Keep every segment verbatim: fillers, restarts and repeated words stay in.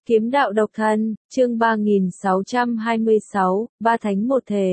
Kiếm đạo độc thân, chương ba nghìn sáu trăm hai mươi sáu, ba thánh một thể.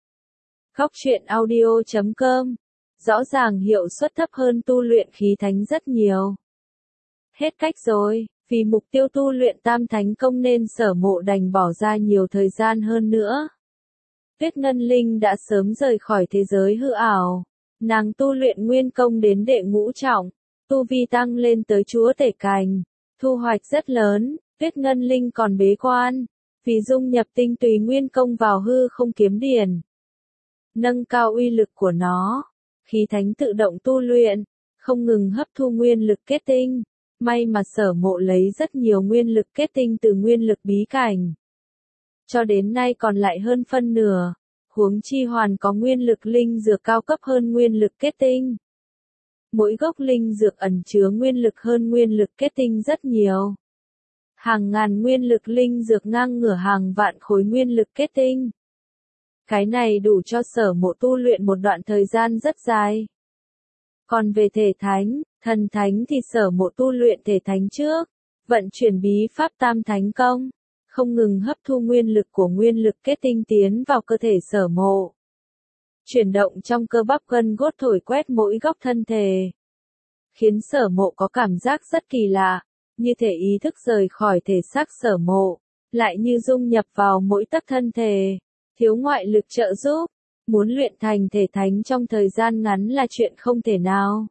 Góc truyện audio chấm com. Rõ ràng hiệu suất thấp hơn tu luyện khí thánh rất nhiều. Hết cách rồi, vì mục tiêu tu luyện tam thánh công nên Sở Mộ đành bỏ ra nhiều thời gian hơn nữa. Tuyết Ngân Linh đã sớm rời khỏi thế giới hư ảo. Nàng tu luyện nguyên công đến đệ ngũ trọng, tu vi tăng lên tới chúa tể cảnh, thu hoạch rất lớn. Tuyết Ngân Linh còn bế quan, vì dung nhập tinh túy nguyên công vào hư không kiếm điển, nâng cao uy lực của nó. Khí thánh tự động tu luyện, không ngừng hấp thu nguyên lực kết tinh. May mà Sở Mộ lấy rất nhiều nguyên lực kết tinh từ nguyên lực bí cảnh. Cho đến nay còn lại hơn phân nửa, huống chi hoàn có nguyên lực linh dược cao cấp hơn nguyên lực kết tinh. Mỗi gốc linh dược ẩn chứa nguyên lực hơn nguyên lực kết tinh rất nhiều. Hàng ngàn nguyên lực linh dược ngang ngửa hàng vạn khối nguyên lực kết tinh. Cái này đủ cho Sở Mộ tu luyện một đoạn thời gian rất dài. Còn về thể thánh, thần thánh thì Sở Mộ tu luyện thể thánh trước, vận chuyển bí pháp tam thánh công, không ngừng hấp thu nguyên lực của nguyên lực kết tinh tiến vào cơ thể Sở Mộ. Chuyển động trong cơ bắp gân cốt thổi quét mỗi góc thân thể, khiến Sở Mộ có cảm giác rất kỳ lạ. Như thể ý thức rời khỏi thể xác Sở Mộ, lại như dung nhập vào mỗi tấc thân thể, thiếu ngoại lực trợ giúp, muốn luyện thành thể thánh trong thời gian ngắn là chuyện không thể nào.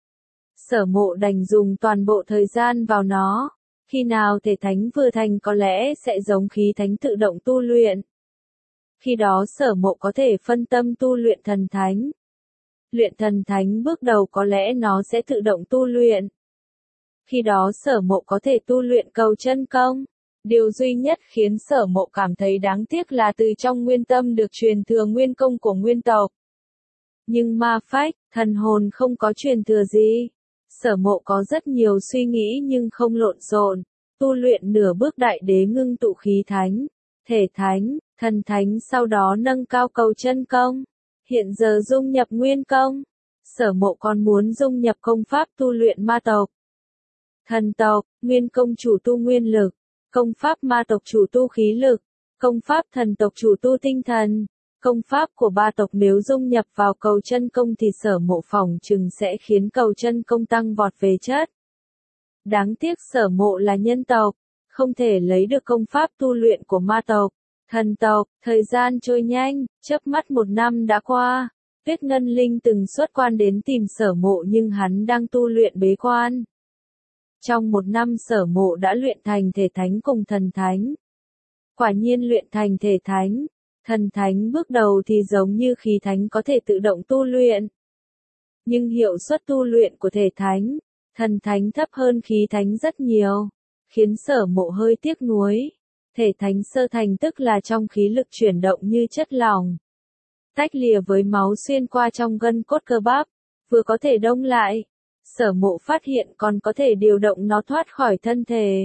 Sở Mộ đành dùng toàn bộ thời gian vào nó, khi nào thể thánh vừa thành có lẽ sẽ giống khí thánh tự động tu luyện. Khi đó Sở Mộ có thể phân tâm tu luyện thần thánh. Luyện thần thánh bước đầu có lẽ nó sẽ tự động tu luyện. Khi đó Sở Mộ có thể tu luyện cầu chân công. Điều duy nhất khiến Sở Mộ cảm thấy đáng tiếc là từ trong nguyên tâm được truyền thừa nguyên công của nguyên tộc. Nhưng ma phách, thần hồn không có truyền thừa gì. Sở Mộ có rất nhiều suy nghĩ nhưng không lộn xộn. Tu luyện nửa bước đại đế ngưng tụ khí thánh, thể thánh, thần thánh, sau đó nâng cao cầu chân công. Hiện giờ dung nhập nguyên công. Sở Mộ còn muốn dung nhập công pháp tu luyện ma tộc. Thần tộc, nguyên công chủ tu nguyên lực, công pháp ma tộc chủ tu khí lực, công pháp thần tộc chủ tu tinh thần. Công pháp của ba tộc nếu dung nhập vào cầu chân công thì Sở Mộ phỏng chừng sẽ khiến cầu chân công tăng vọt về chất. Đáng tiếc Sở Mộ là nhân tộc, không thể lấy được công pháp tu luyện của ma tộc, thần tộc. Thời gian trôi nhanh, chớp mắt một năm đã qua. Tuyết Ngân Linh từng xuất quan đến tìm Sở Mộ nhưng hắn đang tu luyện bế quan. Trong một năm Sở Mộ đã luyện thành thể thánh cùng thần thánh. Quả nhiên luyện thành thể thánh, thần thánh bước đầu thì giống như khí thánh có thể tự động tu luyện. Nhưng hiệu suất tu luyện của thể thánh, thần thánh thấp hơn khí thánh rất nhiều, khiến Sở Mộ hơi tiếc nuối. Thể thánh sơ thành tức là trong khí lực chuyển động như chất lỏng, tách lìa với máu xuyên qua trong gân cốt cơ bắp, vừa có thể đông lại. Sở Mộ phát hiện còn có thể điều động nó thoát khỏi thân thể,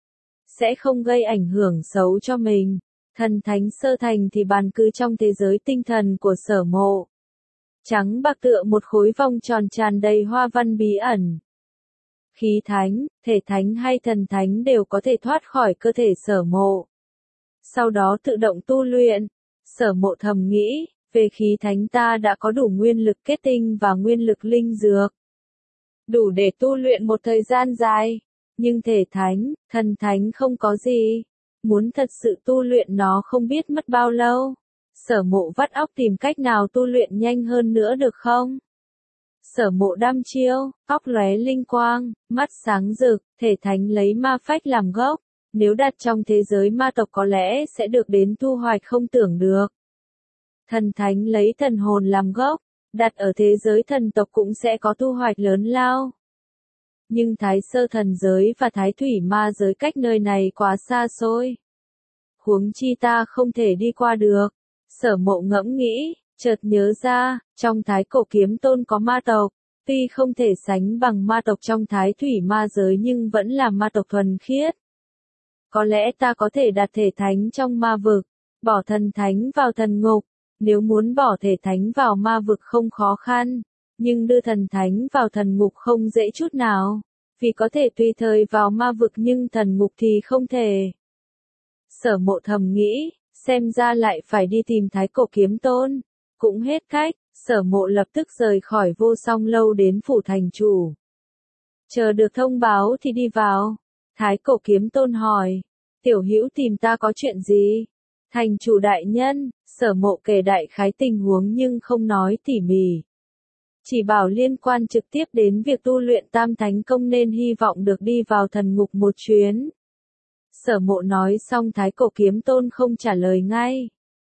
sẽ không gây ảnh hưởng xấu cho mình. Thần thánh sơ thành thì bàn cư trong thế giới tinh thần của Sở Mộ, trắng bạc tựa một khối vòng tròn tràn đầy hoa văn bí ẩn. Khí thánh, thể thánh hay thần thánh đều có thể thoát khỏi cơ thể Sở Mộ, sau đó tự động tu luyện. Sở Mộ thầm nghĩ, về khí thánh ta đã có đủ nguyên lực kết tinh và nguyên lực linh dược, đủ để tu luyện một thời gian dài. Nhưng thể thánh, thần thánh không có gì. Muốn thật sự tu luyện nó không biết mất bao lâu. Sở Mộ vắt óc tìm cách nào tu luyện nhanh hơn nữa được không? Sở Mộ đăm chiêu, óc lóe linh quang, mắt sáng rực. Thể thánh lấy ma phách làm gốc, nếu đặt trong thế giới ma tộc có lẽ sẽ được đến thu hoạch không tưởng được. Thần thánh lấy thần hồn làm gốc, đặt ở thế giới thần tộc cũng sẽ có thu hoạch lớn lao. Nhưng Thái Sơ thần giới và Thái Thủy ma giới cách nơi này quá xa xôi. Huống chi ta không thể đi qua được. Sở Mộ ngẫm nghĩ, chợt nhớ ra, trong Thái Cổ Kiếm Tôn có ma tộc, tuy không thể sánh bằng ma tộc trong Thái Thủy ma giới nhưng vẫn là ma tộc thuần khiết. Có lẽ ta có thể đặt thể thánh trong ma vực, bỏ thần thánh vào thần ngục. Nếu muốn bỏ thể thánh vào ma vực không khó khăn, nhưng đưa thần thánh vào thần ngục không dễ chút nào. Vì có thể tùy thời vào ma vực nhưng thần ngục thì không thể. Sở Mộ thầm nghĩ, xem ra lại phải đi tìm Thái Cổ Kiếm Tôn. Cũng hết cách, Sở Mộ lập tức rời khỏi Vô Song Lâu đến phủ thành chủ. Chờ được thông báo thì đi vào. Thái Cổ Kiếm Tôn hỏi, tiểu hữu tìm ta có chuyện gì? Thành chủ đại nhân, Sở Mộ kể đại khái tình huống nhưng không nói tỉ mỉ. Chỉ bảo liên quan trực tiếp đến việc tu luyện Tam Thánh Công nên hy vọng được đi vào thần ngục một chuyến. Sở Mộ nói xong Thái Cổ Kiếm Tôn không trả lời ngay.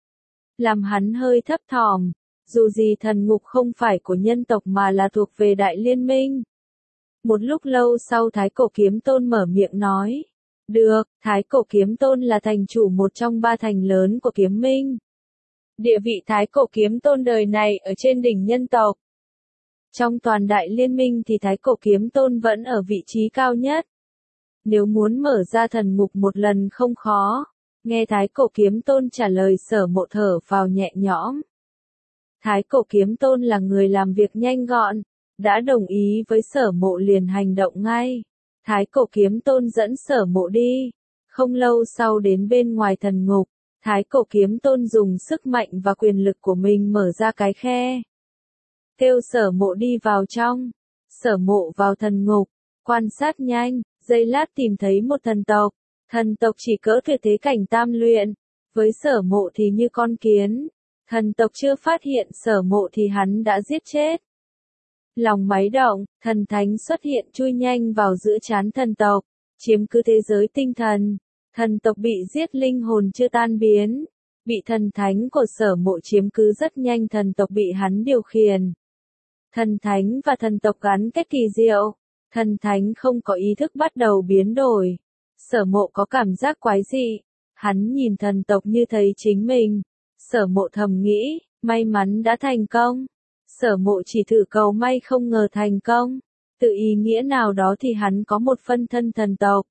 Làm hắn hơi thấp thỏm, dù gì thần ngục không phải của nhân tộc mà là thuộc về Đại Liên Minh. Một lúc lâu sau Thái Cổ Kiếm Tôn mở miệng nói. Được, Thái Cổ Kiếm Tôn là thành chủ một trong ba thành lớn của Kiếm Minh. Địa vị Thái Cổ Kiếm Tôn đời này ở trên đỉnh nhân tộc. Trong toàn Đại Liên Minh thì Thái Cổ Kiếm Tôn vẫn ở vị trí cao nhất. Nếu muốn mở ra thần ngục một lần không khó. Nghe Thái Cổ Kiếm Tôn trả lời Sở Mộ thở vào nhẹ nhõm. Thái Cổ Kiếm Tôn là người làm việc nhanh gọn, đã đồng ý với Sở Mộ liền hành động ngay. Thái Cổ Kiếm Tôn dẫn Sở Mộ đi. Không lâu sau đến bên ngoài thần ngục, Thái Cổ Kiếm Tôn dùng sức mạnh và quyền lực của mình mở ra cái khe. Kêu Sở Mộ đi vào trong. Sở Mộ vào thần ngục, quan sát nhanh, giây lát tìm thấy một thần tộc. Thần tộc chỉ cỡ tuyệt thế cảnh tam luyện, với Sở Mộ thì như con kiến. Thần tộc chưa phát hiện Sở Mộ thì hắn đã giết chết. Lòng máy động, thần thánh xuất hiện chui nhanh vào giữa trán thần tộc, chiếm cứ thế giới tinh thần. Thần tộc bị giết linh hồn chưa tan biến, bị thần thánh của Sở Mộ chiếm cứ rất nhanh, thần tộc bị hắn điều khiển. Thần thánh và thần tộc gắn kết kỳ diệu, thần thánh không có ý thức bắt đầu biến đổi. Sở Mộ có cảm giác quái dị, hắn nhìn thần tộc như thấy chính mình. Sở Mộ thầm nghĩ, may mắn đã thành công. Sở Mộ chỉ thử cầu may không ngờ thành công. Tự ý nghĩa nào đó thì hắn có một phân thân thần tộc.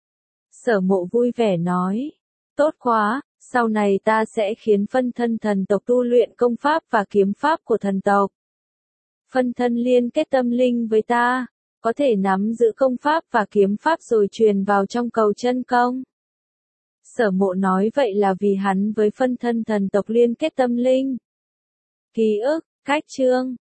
Sở Mộ vui vẻ nói, tốt quá, sau này ta sẽ khiến phân thân thần tộc tu luyện công pháp và kiếm pháp của thần tộc. Phân thân liên kết tâm linh với ta, có thể nắm giữ công pháp và kiếm pháp rồi truyền vào trong cầu chân công. Sở Mộ nói vậy là vì hắn với phân thân thần tộc liên kết tâm linh. Ký ức, cách chương,